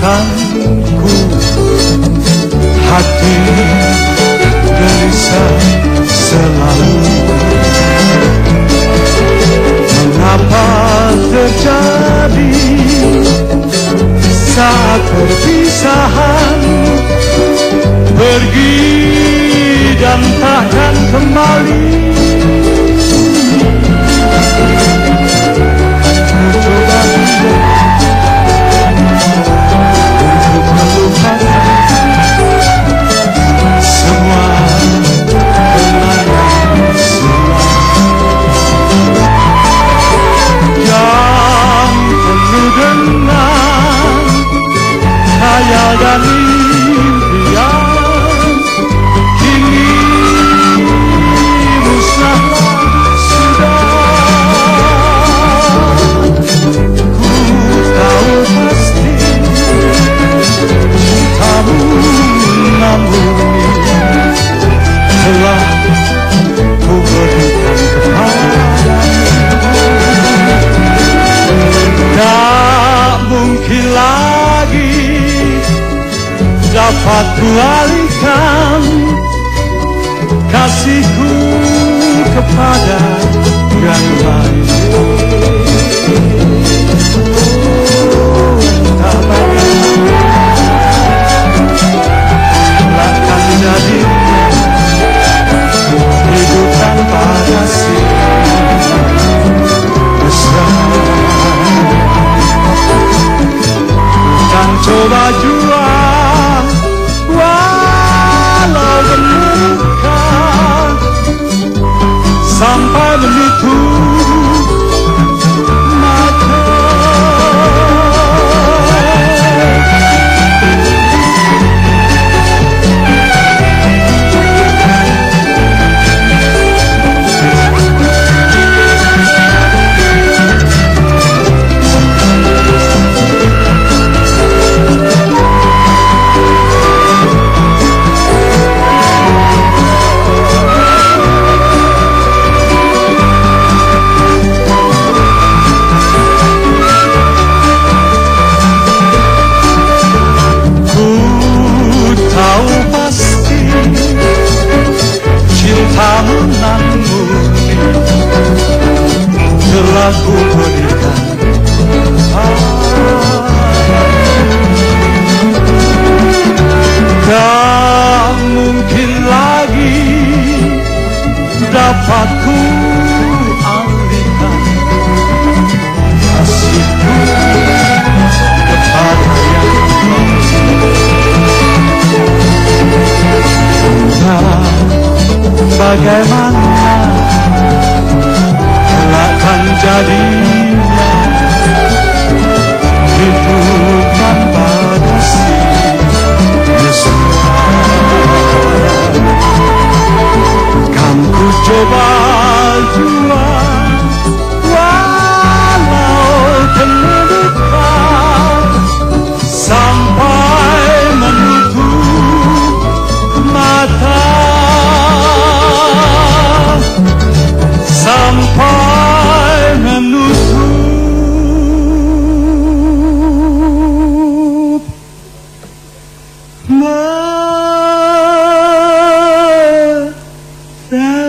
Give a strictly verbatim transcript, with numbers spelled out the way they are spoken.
menyembuhkanku. Hati gelisah selalu. Mengapa terjadi saat perpisahan, pergi dan takkan kembali. Dan impian kini musnahlah sudah. Ku tahu pasti cintamu namun telah ku berikan kepadamu. Tak mungkin lagi dapat ku alihkan kasihku kepada yang lain. Oh, tak bagaimana akan jadi hidup tanpa kasih mesra. Dan coba jua walau menemukan sampai menutup mata. Cintamu nan murni telah ku berikan padamu. Tak mungkin lagi dapat ku alihkan kasihku kepada yang lain. Bagaimana akan jadinya hidup tanpa kasih mesra. Kan ku coba jua walau terluka sampai menutup mata. Sampai menutup mata.